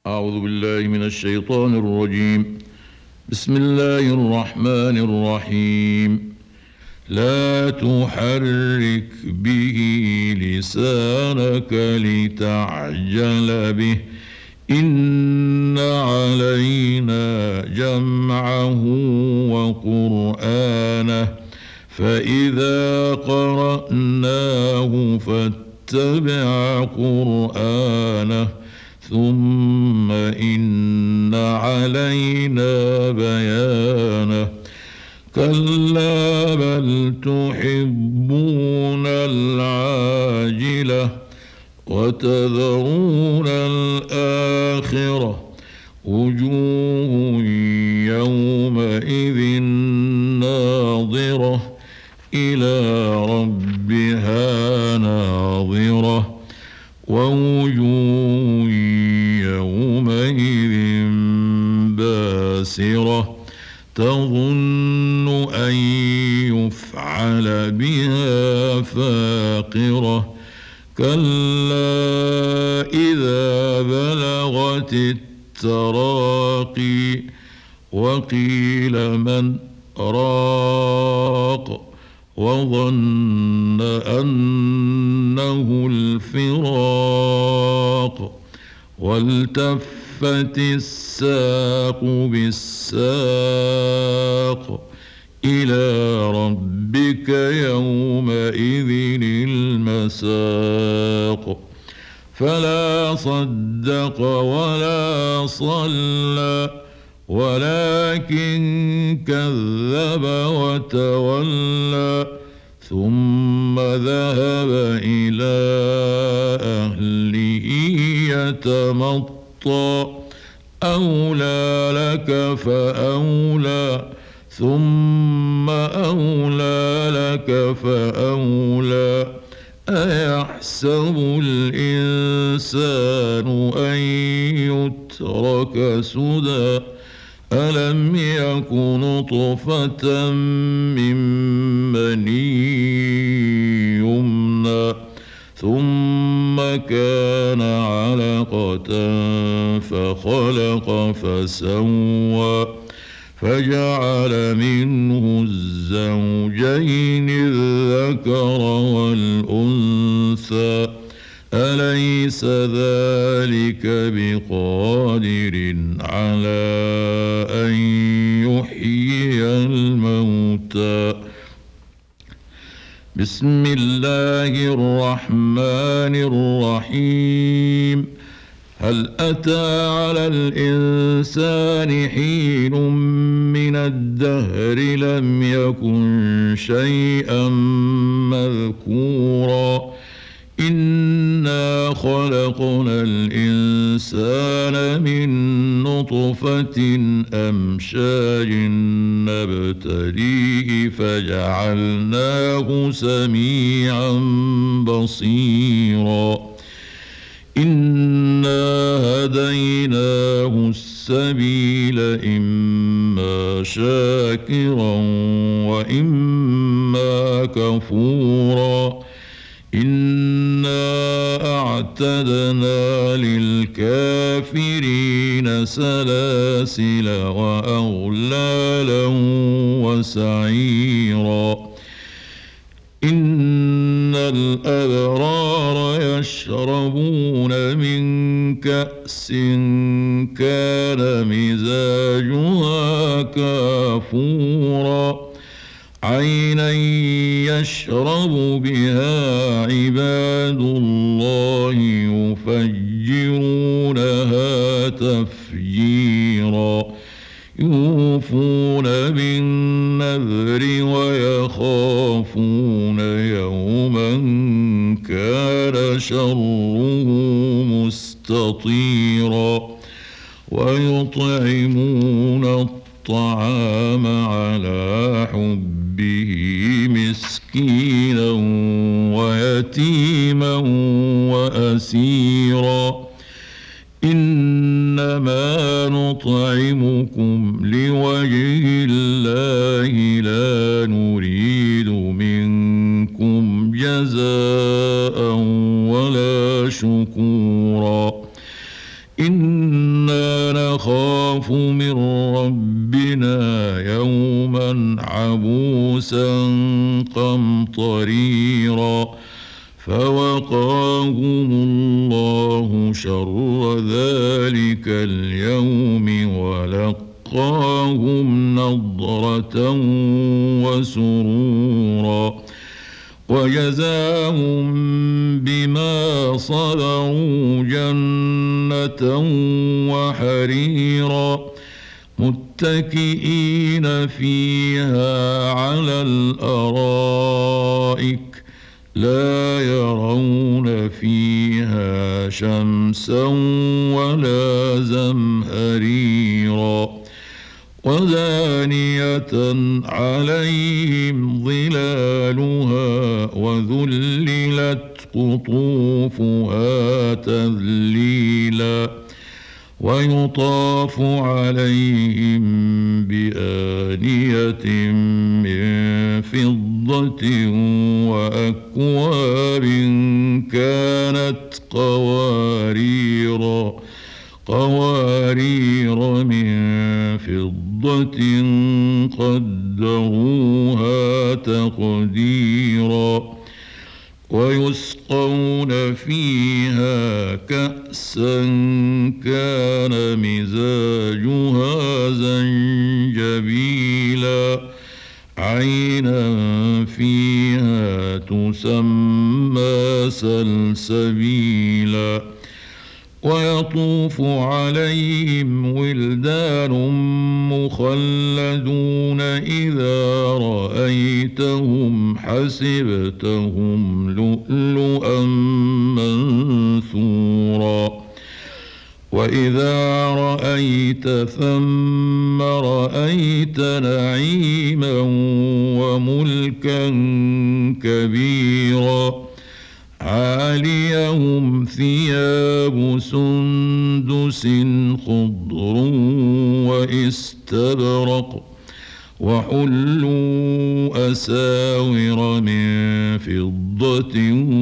أعوذ بالله من الشيطان الرجيم. بسم الله الرحمن الرحيم. لا تحرك به لسانك لتعجل به إن علينا جمعه وقرآنه فإذا قرأناه فاتبع قرآنه ثم إن علينا بيانه كلا بل تحبون العاجلة وتذرون الآخرة وجوه يومئذ ناظرة إلى ربها ناظرة ووجوه يومئذ باسرة تظن أن يفعل بها فاقرة كلا إذا بلغت التراقي وقيل من راق وظن أنه الفراق والتفت الساق بالساق إلى ربك يومئذ المساق فلا صدق ولا صلى ولكن كذب وتولى ثم ذهب إلى أهله يتمطى أولى لك فأولى ثم أولى لك فأولى أيحسب الإنسان أن يترك سدى ألم يك نطفة من مني يمنى ثم كان علقة فخلق فسوى فجعل منه الزوجين الذكر والأنثى أليس ذلك بقادر على أن يحيي الموتى بسم الله الرحمن الرحيم هل أتى على الإنسان حين من الدهر لم يكن شيئا مذكورا إنا خلقنا الإنسان من نطفة أمشاج نبتليه فجعلناه سميعا بصيرا إنا هديناه السبيل إما شاكرا وإما كفورا إنا أعتدنا للكافرين سلاسل وأغلالا وسعيرا إن الأبرار يشربون من كأس كان مزاجها كافورا عينا يشرب بها عباد الله يفجرونها تفجيرا يوفون بالنذر ويخافون يوما كان شره مستطيرا ويطعمون الطعام على حبه مسكينا ويتيما وأسيرا إنما نطعمكم لوجه الله لا نريد منكم جزاء ولا شكورا إن نخاف من ربنا يوما عبوسا قمطريرا فوقاهم الله شر ذلك اليوم ولقاهم نضرة وسرورا وجزاهم بما صبروا جنة وحريرا متكئين فيها على الأرائك لا يرون فيها شمسا ولا زمهريرا ودانية عليهم ظلالها وذللت قطوفها تذليلا ويطاف عليهم بآنية من فضة وأكواب كانت قوارير من فضة قدروها تقديرا ويسقون فيها كأسا كان مزاجها زنجبيلا عينا فيها تسمى سلسبيلا ويطوف عليهم ولدان مخلدون إذا رأيتهم حسبتهم لؤلؤا منثورا وإذا رأيت ثم رأيت نعيما وملكا كبيرا عاليهم ثياب سندس خضر واستبرق وحلوا أساور من فضة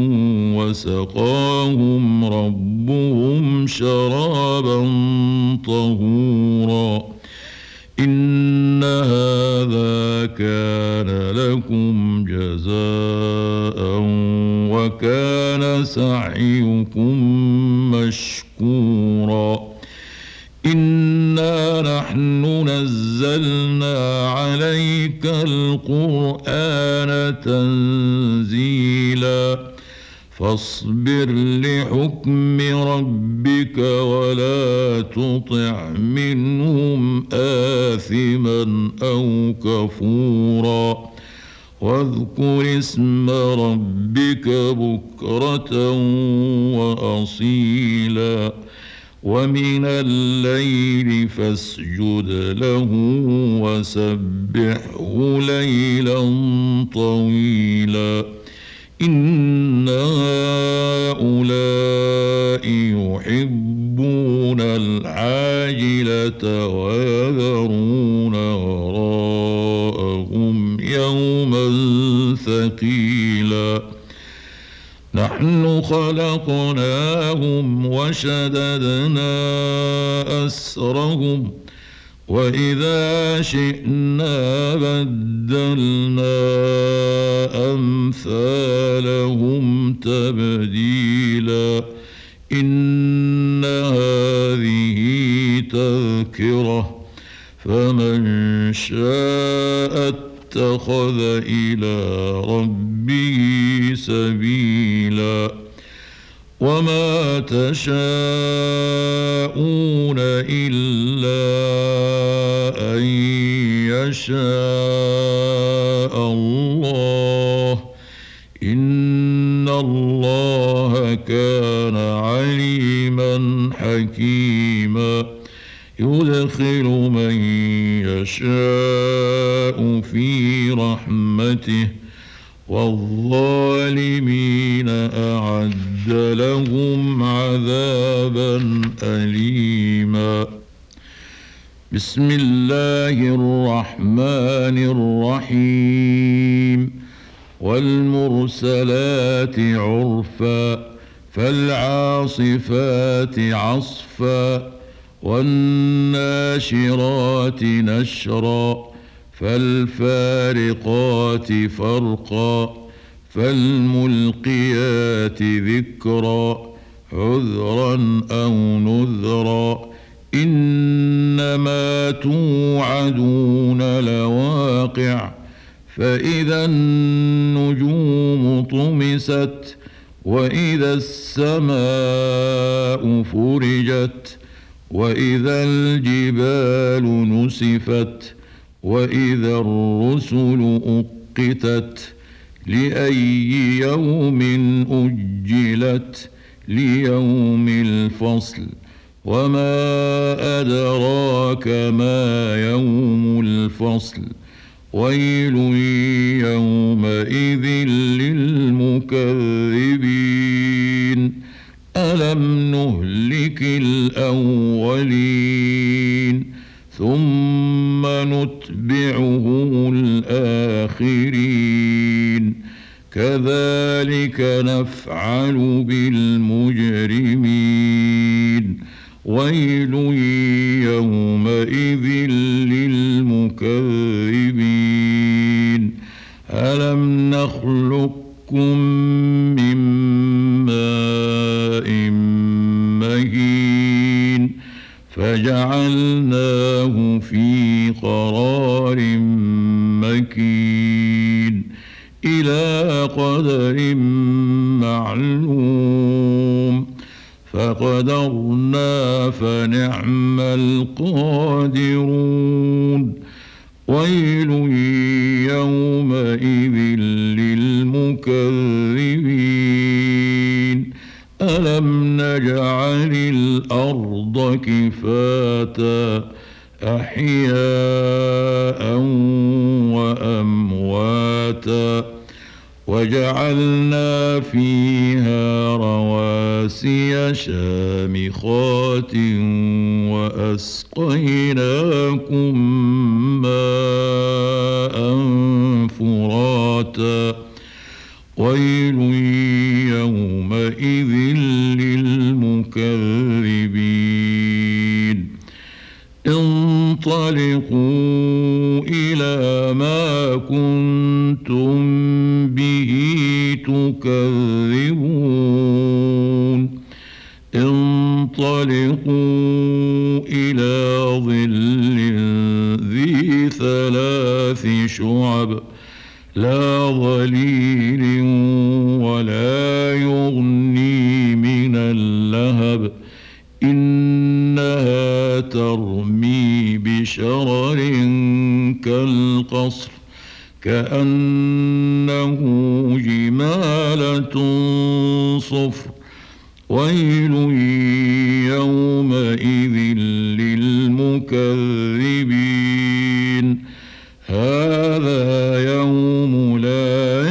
وسقاهم ربهم شرابا طهورا إن هذا كان لكم جزاء وكان سعيكم مشكورا إنا نحن نزلنا عليك القرآن تنزيلا فاصبر لحكم ربك ولا تطع منهم آثما أو كفورا واذكر اسم ربك بكرة وأصيلا ومن الليل فاسجد له وسبحه ليلا طويلا إن هؤلاء يحبون العاجلة ويذرون وراءهم يوما ثقيلا نحن خلقناهم وشددنا أسرهم وإذا شئنا بدلنا أمثالهم تبديلا إن هذه تذكرة فمن شاء اتخذ إلى ربه سبيلا وما تشاءون إلا أن يشاء الله إن الله كان عليما حكيما يدخل من يشاء في رحمته والظالمين أعد لهم عذابا أليما بسم الله الرحمن الرحيم والمرسلات عرفا فالعاصفات عصفا والناشرات نشرا فالفارقات فرقا فالملقيات ذكرا عذرا أو نذرا إنما توعدون لواقع فإذا النجوم طمست وإذا السماء فرجت وإذا الجبال نسفت وإذا الرسل أقتت لأي يوم أجلت ليوم الفصل وما أدراك ما يوم الفصل ويل يومئذ للمكذبين ألم نهلك الأولين ثم نتبعهم الآخرين كذلك نفعل بالمجرمين ويل يومئذ للمكذبين ألم نخلقكم من ماء مهين فجعلناه في قرار مكين إلى قدر معلوم فقدرنا فنعم القادرون ويل يومئذ للمكذبين ألم نجعل الأرض كفاتا أحياء وأمواتا وجعلنا فيها رواسي شامخات وأسقيناكم ماء فراتا ويل يومئذ للمكذبين انطلقوا إلى ما كنتم به تكذبون انطلقوا إلى ظل ذي ثلاث شعب لا ظليل ولا يغني من اللهب إنها ترمي بشرر كالقصر كأنه جمالة صفر ويل يومئذ للمكذبين هذا يوم لا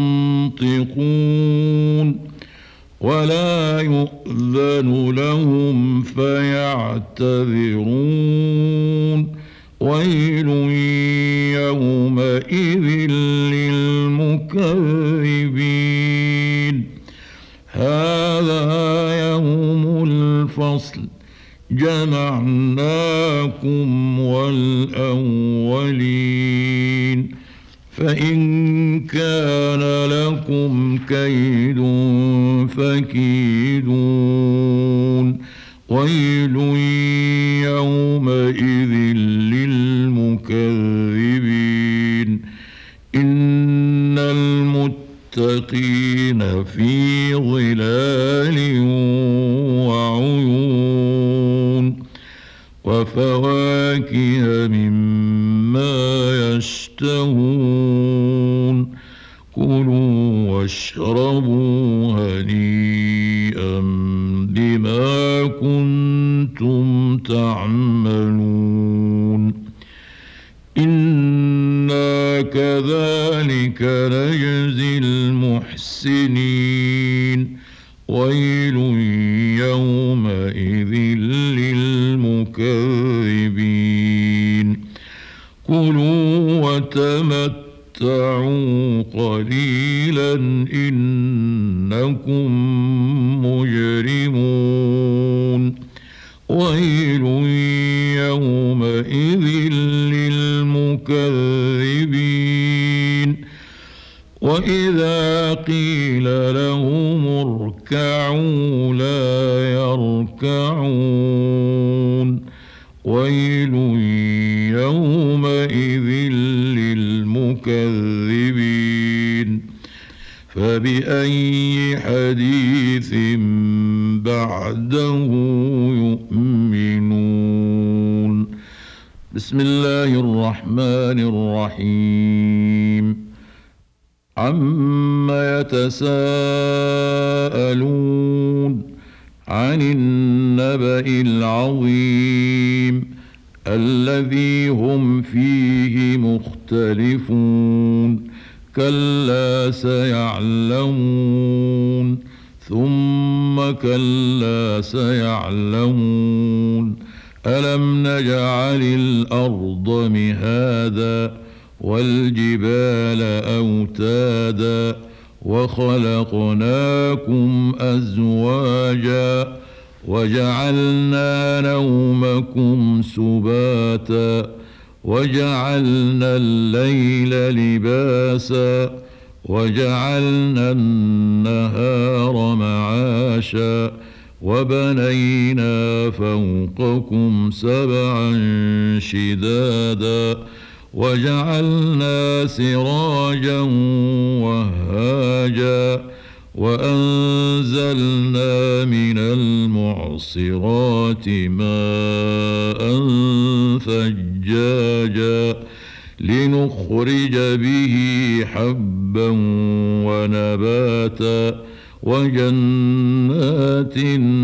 ينطقون ولا يؤذن لهم فيعتذرون ويل يومئذ للمكذبين هذا يوم الفصل جمعناكم والأولين فإن كان لكم كيد فكيدون ويل يومئذ للمكذبين إن المتقين في ظلال وعيون وفواكه مما يشتهون كلوا واشربوا هنيئا بما كنتم تعملون إنا كذلك نجزي المحسنين ويل يومئذ للمكذبين كلوا وتمتعوا قليلا إنكم مجرمون ويل ويل يومئذ للمكذبين وإذا قيل لهم اركعوا لا يركعون ويل يومئذ للمكذبين فبأي حديث بعده يؤمنون بسم الله الرحمن الرحيم عما يتساءلون عن النبأ العظيم الذي هم فيه مختلفون كلا سيعلمون ثم كلا سيعلمون ألم نجعل الأرض مهادا والجبال أوتادا وخلقناكم أزواجا وجعلنا نومكم سباتا وجعلنا الليل لباسا وجعلنا النهار معاشا وبنينا فوقكم سبعا شدادا وجعلنا سراجا وهاجا وأنزلنا من المعصرات ماء ثجاجا لنخرج به حبا ونباتا وجنات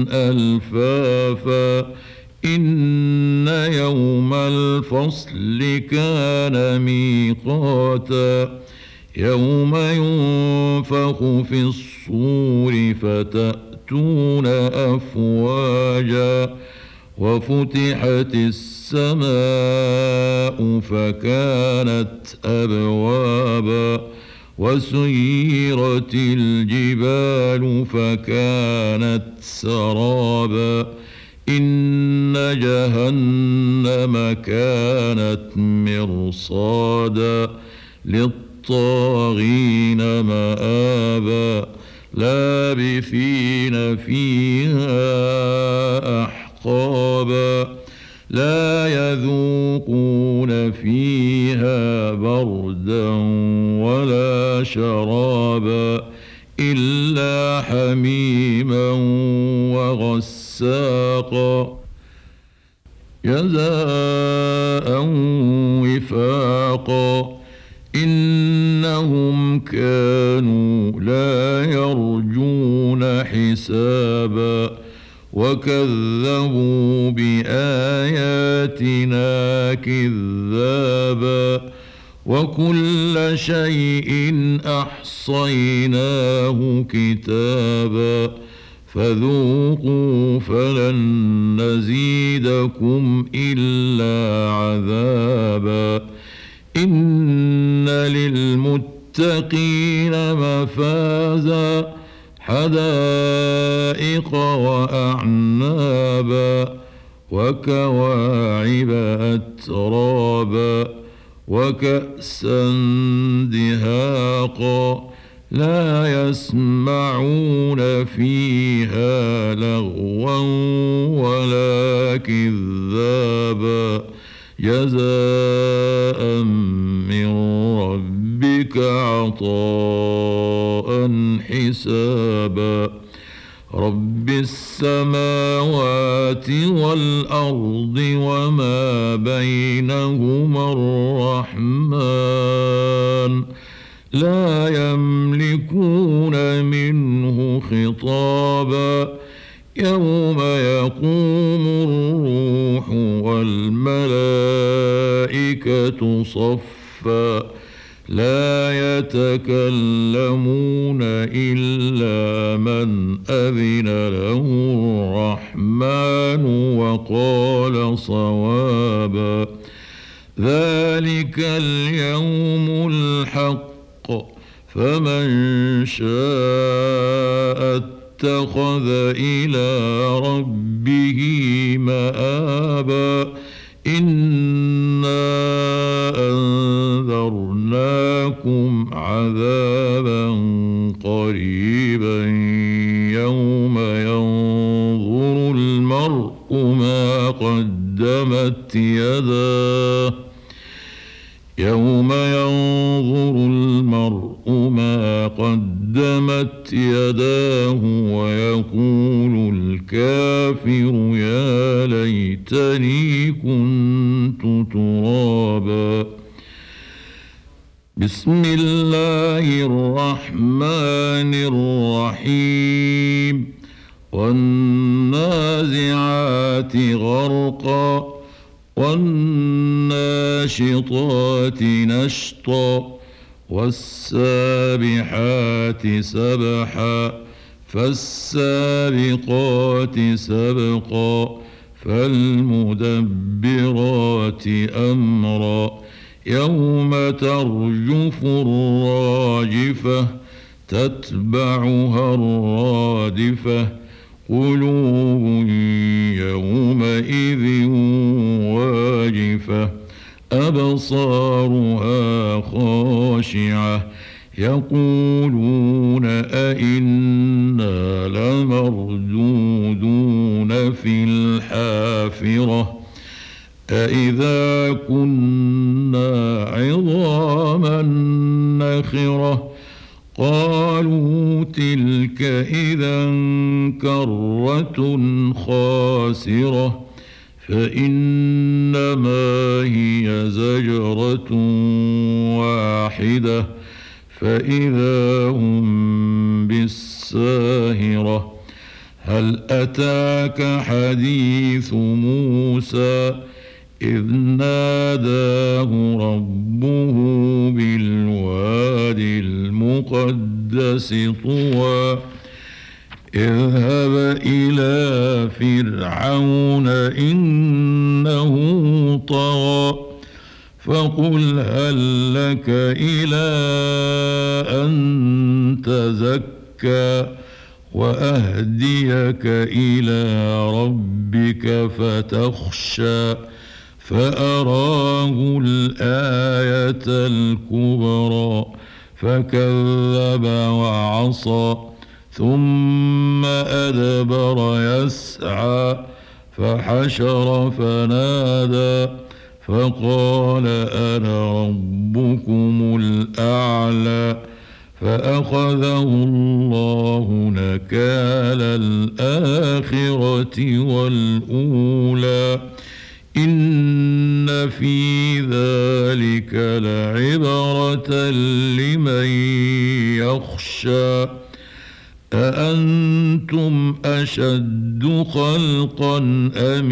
ألفافا إن يوم الفصل كان ميقاتا يوم ينفخ في الصور فتأتون أفواجا وفتحت السماء فكانت أبوابا وسيرت الجبال فكانت سرابا إن جهنم كانت مرصادا للطاغين مآبا لابثين فيها أحقابا لا يذوقون فيها بردا ولا شرابا إلا حميما وغساقا جزاء وفاقا إنهم كانوا لا يرجون حسابا وكذبوا بآياتنا كذابا وكل شيء أحصيناه كتابا فذوقوا فلن نزيدكم إلا عذابا إن للمتقين مفازا حدائق وأعنابا وكواعب أترابا وكأسا دهاقا لا يسمعون فيها لغوا ولا كذابا جزاء من ربك عطاء حسابا رب السماوات والأرض وما بينهما الرحمن لا يملكون منه خطابا يوم يقوم الروح والملائكة صفا لا يتكلمون إلا من أذن له الرحمن وقال صوابا ذلك اليوم الحق فمن شاء فاتخذ إلى ربه مآبا إنا أنذرناكم عذابا قريبا يوم ينظر المرء ما قدمت يداه ويقول الكافر يا ليتني كنت ترابا. بسم الله الرحمن الرحيم. والنازعات غرقا والناشطات نشطا والسابحات سبحا فالسابقات سبقا فالمدبرات أمرا يوم ترجف الراجفة تتبعها الرادفة قلوب يومئذ واجفة أبصارها خاشعة يقولون أئنا لمردودون في الحافرة أئذا كنا عظاما نخرة قالوا تلك إذا كرة خاسرة فإنما هي زجرة واحدة فإذا هم بالساهرة. هل أتاك حديث موسى إذ ناداه ربه بالوادي المقدس طوى اذهب إلى فرعون إنه طغى فقل هل لك إلى أن تزكى وأهديك إلى ربك فتخشى فأراه الآية الكبرى فكذب وعصى ثم أدبر يسعى فحشر فنادى فقال أنا ربكم الأعلى فأخذه الله نكال الآخرة والأولى إن في ذلك لعبرة لمن يخشى أأنتم أشد خلقا أم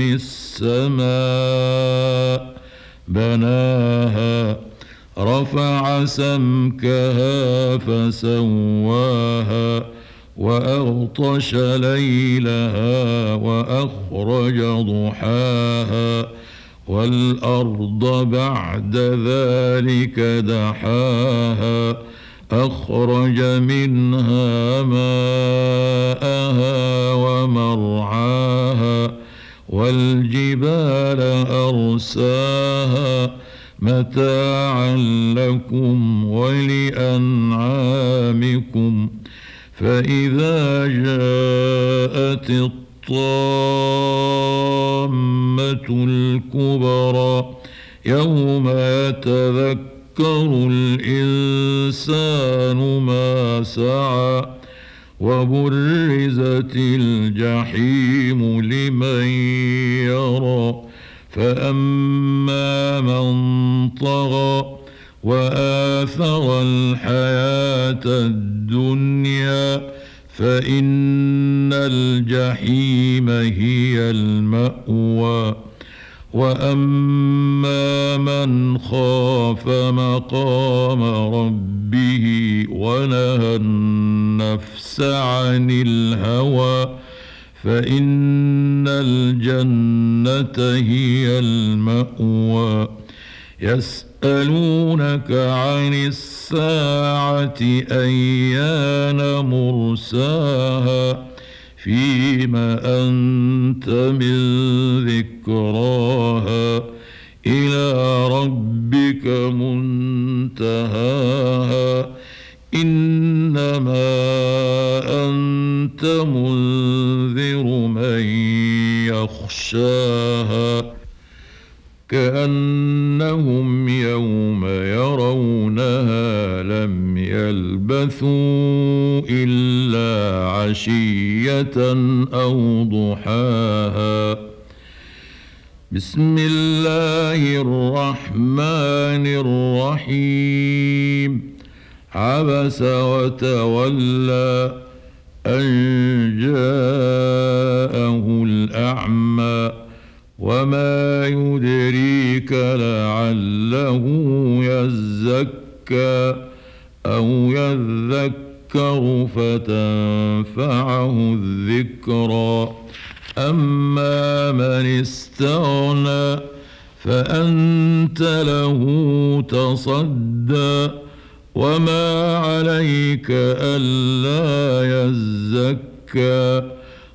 السماء بناها رفع سمكها فسواها وأغطش ليلها وأخرج ضحاها والأرض بعد ذلك دحاها أخرج منها ماءها ومرعاها والجبال أرساها متاعا لكم ولأنعامكم فإذا جاءت الطامة الكبرى يوم يتذكر الإنسان ما سعى وبرزت الجحيم لمن يرى فأما من طغى وآثر الحياة الدنيا فإن الجحيم هي المأوى وأما من خاف مقام ربه ونهى النفس عن الهوى فإن الجنة هي المأوى يسألونك عن الساعة أيان مرساها فيم أنت من ذكراها إلى ربك منتهاها إنما أنت منذر من يخشاها كأنهم يوم يرونها لم يلبثوا إلا عشية أو ضحاها بسم الله الرحمن الرحيم عبس وتولى أن جاءه الأعمى وما يدريك لعله يزكى أو يذكر فتنفعه الذكرى أما من استغنى فأنت له تصدى وما عليك ألا يزكى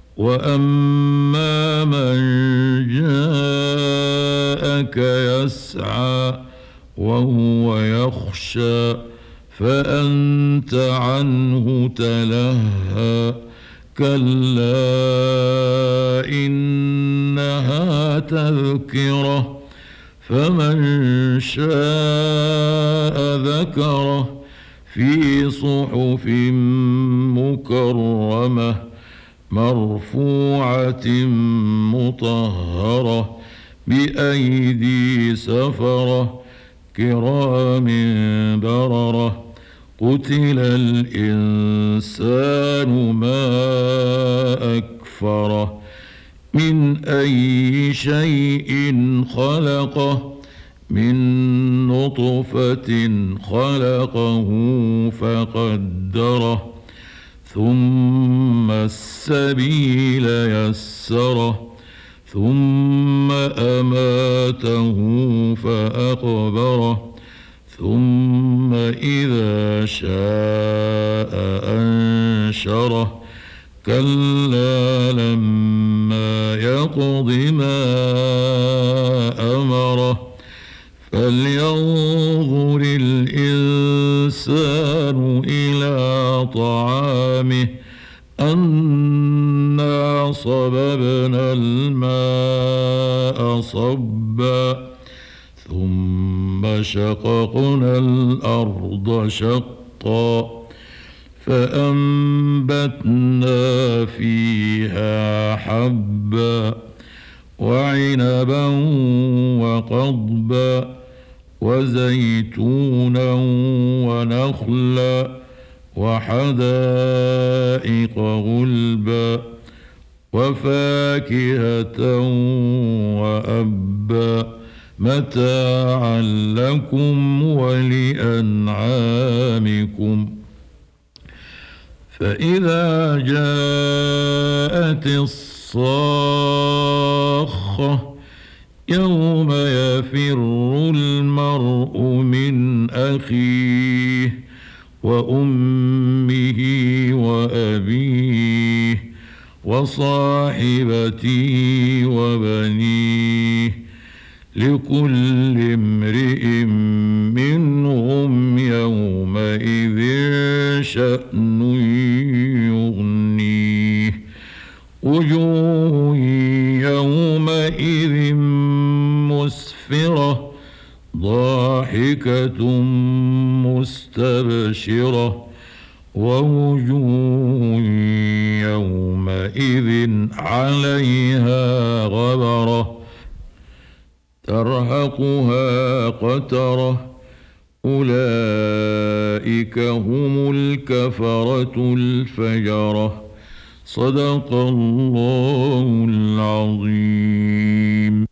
وأما من جاءك يسعى وهو يخشى فأنت عنه تلهى كلا إنها تذكرة فمن شاء ذكره في صحف مكرمة مرفوعة مطهرة بأيدي سفرة كرام بررة قتل الإنسان ما أكفره من أي شيء خلقه من نطفة خلقه فقدره ثم السبيل يسره ثم أماته فأقبره ثم إذا شاء أنشره كلا لما يقض ما أمره فلينظر الإنسان إلى طعامه أنا صببنا الماء صبا ثم شققنا الأرض شقا فأنبتنا فيها حبا وعنبا وقضبا وزيتونا ونخلا وحدائق غلبا وفاكهة وأبا متاعا لكم ولأنعامكم فإذا جاءت الصاخة يوم يفر المرء من أخيه وأمه وأبيه وصاحبته وبنيه لكل امرئ منهم يومئذ شأن يغنيه وجوه يومئذ مسفرة ضاحكة مستبشرة ووجوه يومئذ عليها غبرة ترهقها قترة أولئك هم الكفرة الفجرة صدق الله العظيم.